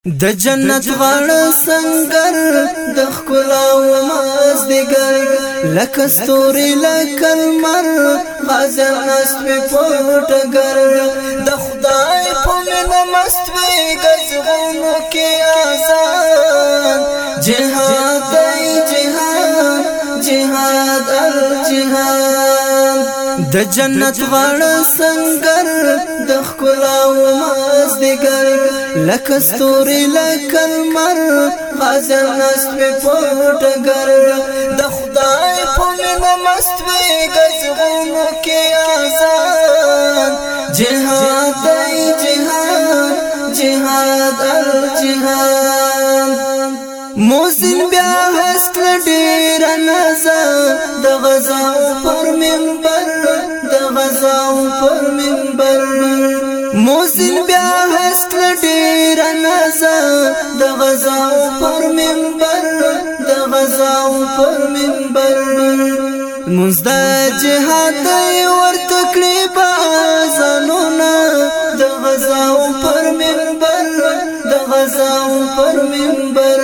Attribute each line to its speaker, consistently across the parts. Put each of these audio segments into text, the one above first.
Speaker 1: د جنت غړ سنگر د ښکلا و مازدیګر لکه ستوري لکه لمر غازیان ناست وي په ټګر د خدای په مینه مست وي ګزغونو کې آزاد جهاد دی جهاد جهاد الجهاد د جنت غړ سنگر د ښکلا و مازدیګر لکه ستوري لکه لمر غازیان ناست وي په ټګر د خدای په مینه مست وي ګزغونو کې آزاد جهاد دی جهاد جهاد الجهاد موزن بیا هست ډیر نازا د غزاو پر منبر د غزاو پر منبر موزن بیا هست ډیر نازا د غزاو پر منبر د غزاو پر منبر مزدا جهاد ورته کړی بازانونه د غزاو پر منبر د غزاو پر منبر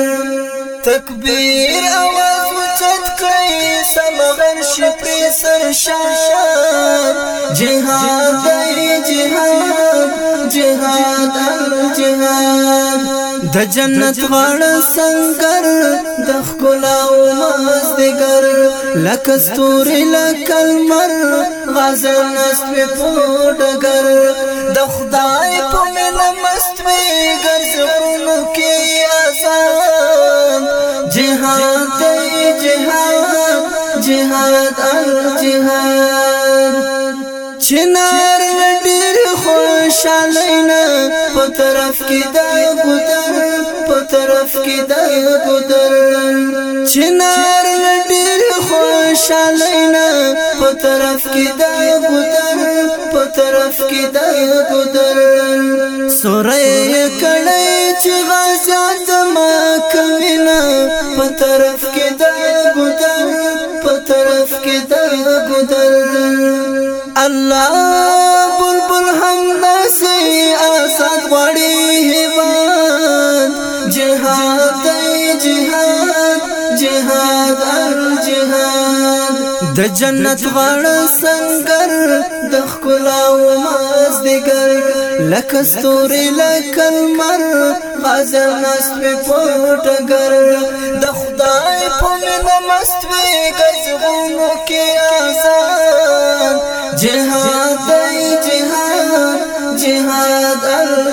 Speaker 1: تکبیر आवाज اوچت کړي سمغر شپې سرشار جهاد دی جهاد جهاد الجهاد د جنت غړ سنگر د ښکلا او مازدیګر لکه ستوري لکه لمر غازیان ناست وي په ډګر د خدای په مینه مست وي ګرځغونو کې آزاد جهاد دی جهاد جهاد الجهاد چنار ډېر خوشالینا په طرف کې د ګودر په طرف کې د ګودر چنار ډېر خوشالینا په طرف کې د ګودر په طرف کې د ګودر سورې کړي چې غازیان ما کوینا په طرف کې د ګودر په طرف کې د ګودر الله بلبل هم ناسي آزاد غړي هیواد جهاد دی جهاد جهاد الجهاد د جنت غړ سنگر د ښکلا او مازدیګر لکه ستوري لکه لمر غازیان ناست وي په ټګر د خدای په مینه مست وي ګزغونو کې آزاد جهاد دی جهاد جهاد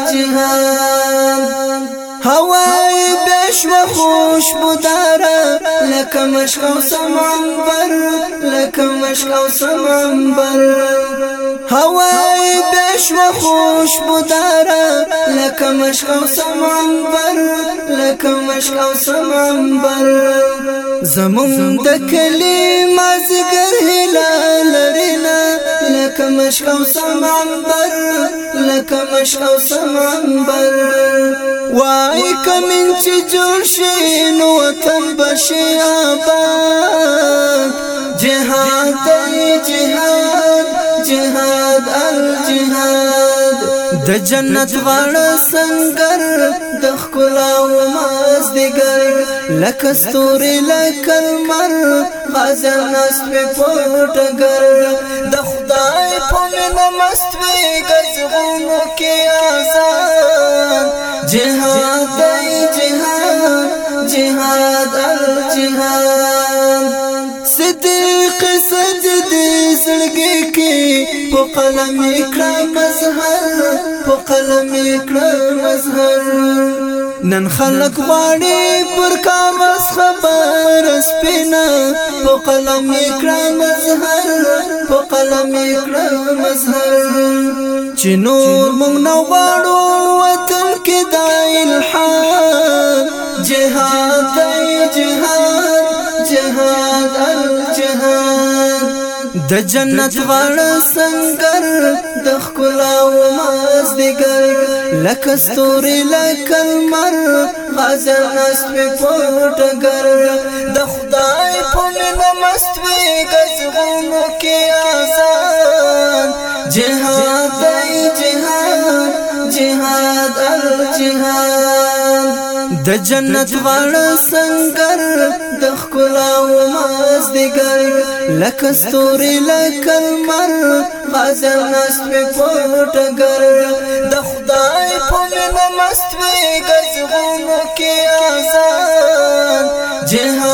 Speaker 1: الجهاد هوای بشو خوشبوداره لکه مشک او سمنبر لکه مشک او سمنبر هوای بشو خوشبوداره لکه مشک او سمنبر لکه مشک او سمنبر زمون د کلی مازګر هلال لرينا لکه مشک او سمنبر لکه مشک او سمنبر وای کمن چې جوړ شي نو وطن بشي آباد جهاد دی جهاد جهاد الجهاد د جنت غړ سنگر د ښکلا او مازدیګر لکه ستوري لکه لمر غازیان ناست وي په ټګر د خدای په مینه مست وي ګزغونو کې آزاد جهاد دی جهاد جهاد الجهاد صدیق سجدي زړګي کې په قلم کړه مظهر په قلم کړه مظهر نن خلق غواړي پر کامس خبر سپینا په قلم کړه مظهر په قلم کړه مظهر چې نور مونږ نو غواړو وطن کې د الحاد جهاد دی جهاد جهاد الجهاد د جنت غړ سنگر د ښکلا او مازدیګر لکه ستوري لکه لمر غازیان ناست وي په ټګر د خدای په مینه مست وي ګزغونو کې آزاد جهاد دی جهاد جهاد الجهاد د جنت غړ سنگر د ښکلا او مازدیګر لکه ستوري لکه لمر غازل ناست په پټګر د خدای په مینه مست وي ګزغونو کې آزاد جهاد